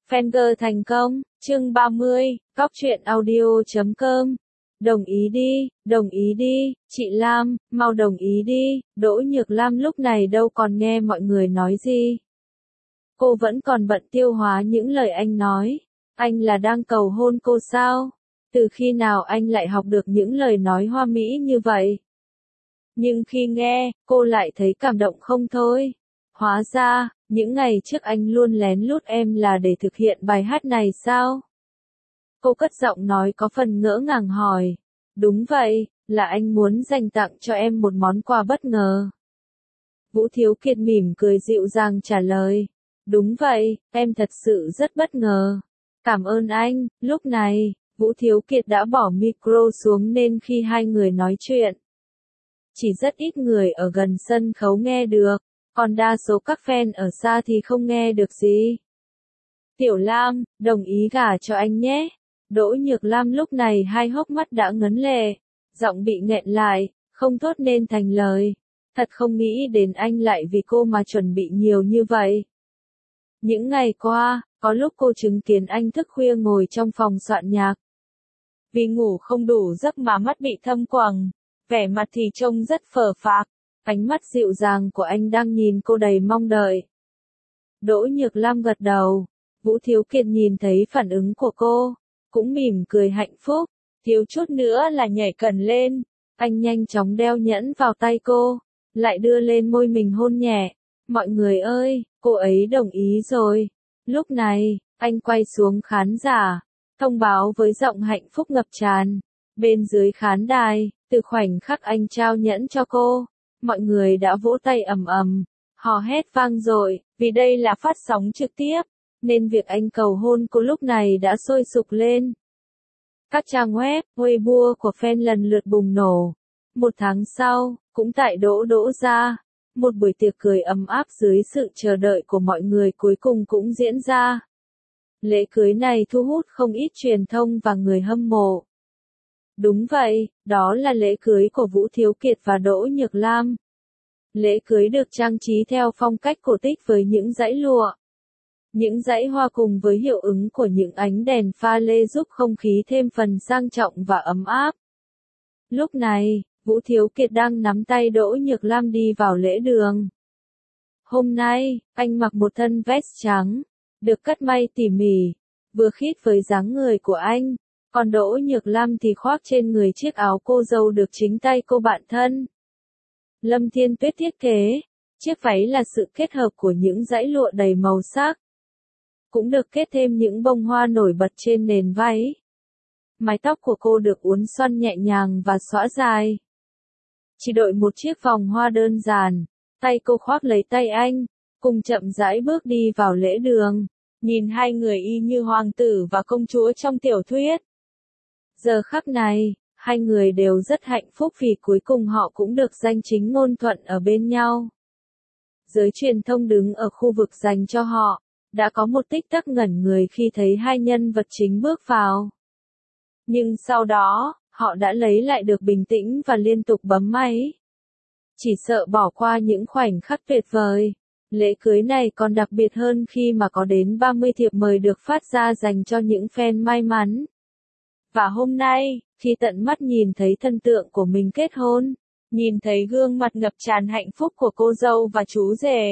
Fanger thành công, chương 30, góc truyện audio.com. Đồng ý đi, chị Lam, mau đồng ý đi. Đỗ Nhược Lam lúc này đâu còn nghe mọi người nói gì. Cô vẫn còn bận tiêu hóa những lời anh nói. Anh là đang cầu hôn cô sao? Từ khi nào anh lại học được những lời nói hoa mỹ như vậy? Nhưng khi nghe, cô lại thấy cảm động không thôi. Hóa ra, những ngày trước anh luôn lén lút em là để thực hiện bài hát này sao? Cô cất giọng nói có phần ngỡ ngàng hỏi. Đúng vậy, là anh muốn dành tặng cho em một món quà bất ngờ. Vũ Thiếu Kiệt mỉm cười dịu dàng trả lời. Đúng vậy, em thật sự rất bất ngờ. Cảm ơn anh. Lúc này, Vũ Thiếu Kiệt đã bỏ micro xuống nên khi hai người nói chuyện, chỉ rất ít người ở gần sân khấu nghe được, còn đa số các fan ở xa thì không nghe được gì. Tiểu Lam, đồng ý gả cho anh nhé. Đỗ Nhược Lam lúc này hai hốc mắt đã ngấn lệ, giọng bị nghẹn lại, không thốt nên thành lời. Thật không nghĩ đến anh lại vì cô mà chuẩn bị nhiều như vậy. Những ngày qua, có lúc cô chứng kiến anh thức khuya ngồi trong phòng soạn nhạc. Vì ngủ không đủ giấc mà mắt bị thâm quầng, vẻ mặt thì trông rất phờ phạc, ánh mắt dịu dàng của anh đang nhìn cô đầy mong đợi. Đỗ Nhược Lam gật đầu, Vũ Thiếu Kiệt nhìn thấy phản ứng của cô, cũng mỉm cười hạnh phúc, thiếu chút nữa là nhảy cẩn lên. Anh nhanh chóng đeo nhẫn vào tay cô, lại đưa lên môi mình hôn nhẹ. Mọi người ơi, cô ấy đồng ý rồi. Lúc này, anh quay xuống khán giả, thông báo với giọng hạnh phúc ngập tràn. Bên dưới khán đài, từ khoảnh khắc anh trao nhẫn cho cô, mọi người đã vỗ tay ầm ầm, hò hét vang dội, vì đây là phát sóng trực tiếp, nên việc anh cầu hôn cô lúc này đã sôi sục lên. Các trang web, Weibo của fan lần lượt bùng nổ. Một tháng sau, cũng tại Đỗ gia, một buổi tiệc cười ấm áp dưới sự chờ đợi của mọi người cuối cùng cũng diễn ra. Lễ cưới này thu hút không ít truyền thông và người hâm mộ. Đúng vậy, đó là lễ cưới của Vũ Thiếu Kiệt và Đỗ Nhược Lam. Lễ cưới được trang trí theo phong cách cổ tích với những dãy lụa, những dãy hoa cùng với hiệu ứng của những ánh đèn pha lê giúp không khí thêm phần sang trọng và ấm áp. Lúc này, Vũ Thiếu Kiệt đang nắm tay Đỗ Nhược Lam đi vào lễ đường. Hôm nay, anh mặc một thân vest trắng, được cắt may tỉ mỉ, vừa khít với dáng người của anh, còn Đỗ Nhược Lam thì khoác trên người chiếc áo cô dâu được chính tay cô bạn thân Lâm Thiên Tuyết thiết kế. Chiếc váy là sự kết hợp của những dãy lụa đầy màu sắc, cũng được kết thêm những bông hoa nổi bật trên nền váy. Mái tóc của cô được uốn xoăn nhẹ nhàng và xõa dài. Chỉ đội một chiếc vòng hoa đơn giản, tay cô khoác lấy tay anh, cùng chậm rãi bước đi vào lễ đường. Nhìn hai người y như hoàng tử và công chúa trong tiểu thuyết. Giờ khắc này, hai người đều rất hạnh phúc vì cuối cùng họ cũng được danh chính ngôn thuận ở bên nhau. Giới truyền thông đứng ở khu vực dành cho họ, đã có một tích tắc ngẩn người khi thấy hai nhân vật chính bước vào. Nhưng sau đó, họ đã lấy lại được bình tĩnh và liên tục bấm máy. Chỉ sợ bỏ qua những khoảnh khắc tuyệt vời. Lễ cưới này còn đặc biệt hơn khi mà có đến 30 thiệp mời được phát ra dành cho những fan may mắn. Và hôm nay, khi tận mắt nhìn thấy thân tượng của mình kết hôn, nhìn thấy gương mặt ngập tràn hạnh phúc của cô dâu và chú rể,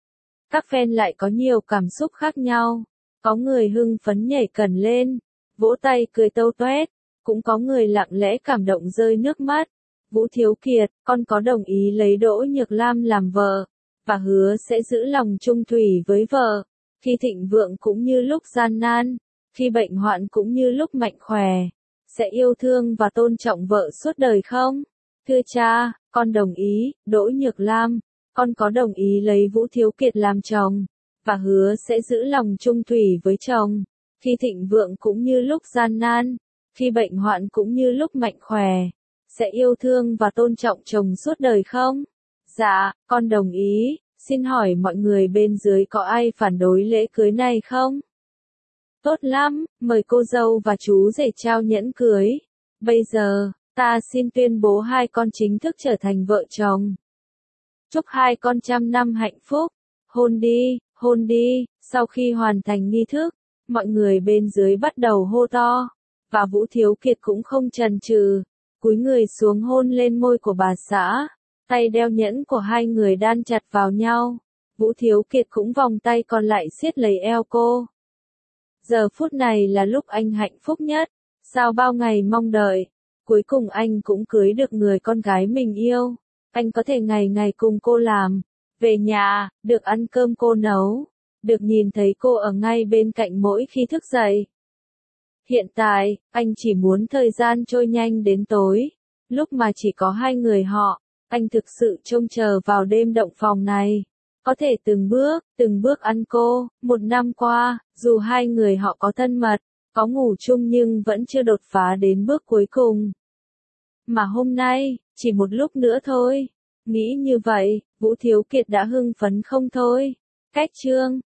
các fan lại có nhiều cảm xúc khác nhau. Có người hưng phấn nhảy cẩn lên, vỗ tay cười tâu toét, cũng có người lặng lẽ cảm động rơi nước mắt. Vũ Thiếu Kiệt, con có đồng ý lấy Đỗ Nhược Lam làm vợ, và hứa sẽ giữ lòng trung thủy với vợ, khi thịnh vượng cũng như lúc gian nan, khi bệnh hoạn cũng như lúc mạnh khỏe, sẽ yêu thương và tôn trọng vợ suốt đời không? Thưa cha, con đồng ý. Đỗ Nhược Lam, con có đồng ý lấy Vũ Thiếu Kiệt làm chồng, và hứa sẽ giữ lòng trung thủy với chồng, khi thịnh vượng cũng như lúc gian nan, khi bệnh hoạn cũng như lúc mạnh khỏe, sẽ yêu thương và tôn trọng chồng suốt đời không? Dạ, con đồng ý. Xin hỏi mọi người bên dưới có ai phản đối lễ cưới này không? Tốt lắm, mời cô dâu và chú rể trao nhẫn cưới. Bây giờ, ta xin tuyên bố hai con chính thức trở thành vợ chồng. Chúc hai con trăm năm hạnh phúc. Hôn đi, hôn đi. Sau khi hoàn thành nghi thức, Mọi người bên dưới bắt đầu hô to, và Vũ Thiếu Kiệt cũng không chần chừ, cúi người xuống hôn lên môi của bà xã. Tay đeo nhẫn của hai người đan chặt vào nhau. Vũ Thiếu Kiệt cũng vòng tay còn lại siết lấy eo cô. Giờ phút này là lúc anh hạnh phúc nhất, sau bao ngày mong đợi, cuối cùng anh cũng cưới được người con gái mình yêu. Anh có thể ngày ngày cùng cô làm, về nhà, được ăn cơm cô nấu, được nhìn thấy cô ở ngay bên cạnh mỗi khi thức dậy. Hiện tại, anh chỉ muốn thời gian trôi nhanh đến tối, lúc mà chỉ có hai người họ, anh thực sự trông chờ vào đêm động phòng này. Có thể từng bước ăn cô. Một năm qua, dù hai người họ có thân mật, có ngủ chung nhưng vẫn chưa đột phá đến bước cuối cùng. Mà hôm nay, chỉ một lúc nữa thôi. Nghĩ như vậy, Vũ Thiếu Kiệt đã hưng phấn không thôi. Cách chương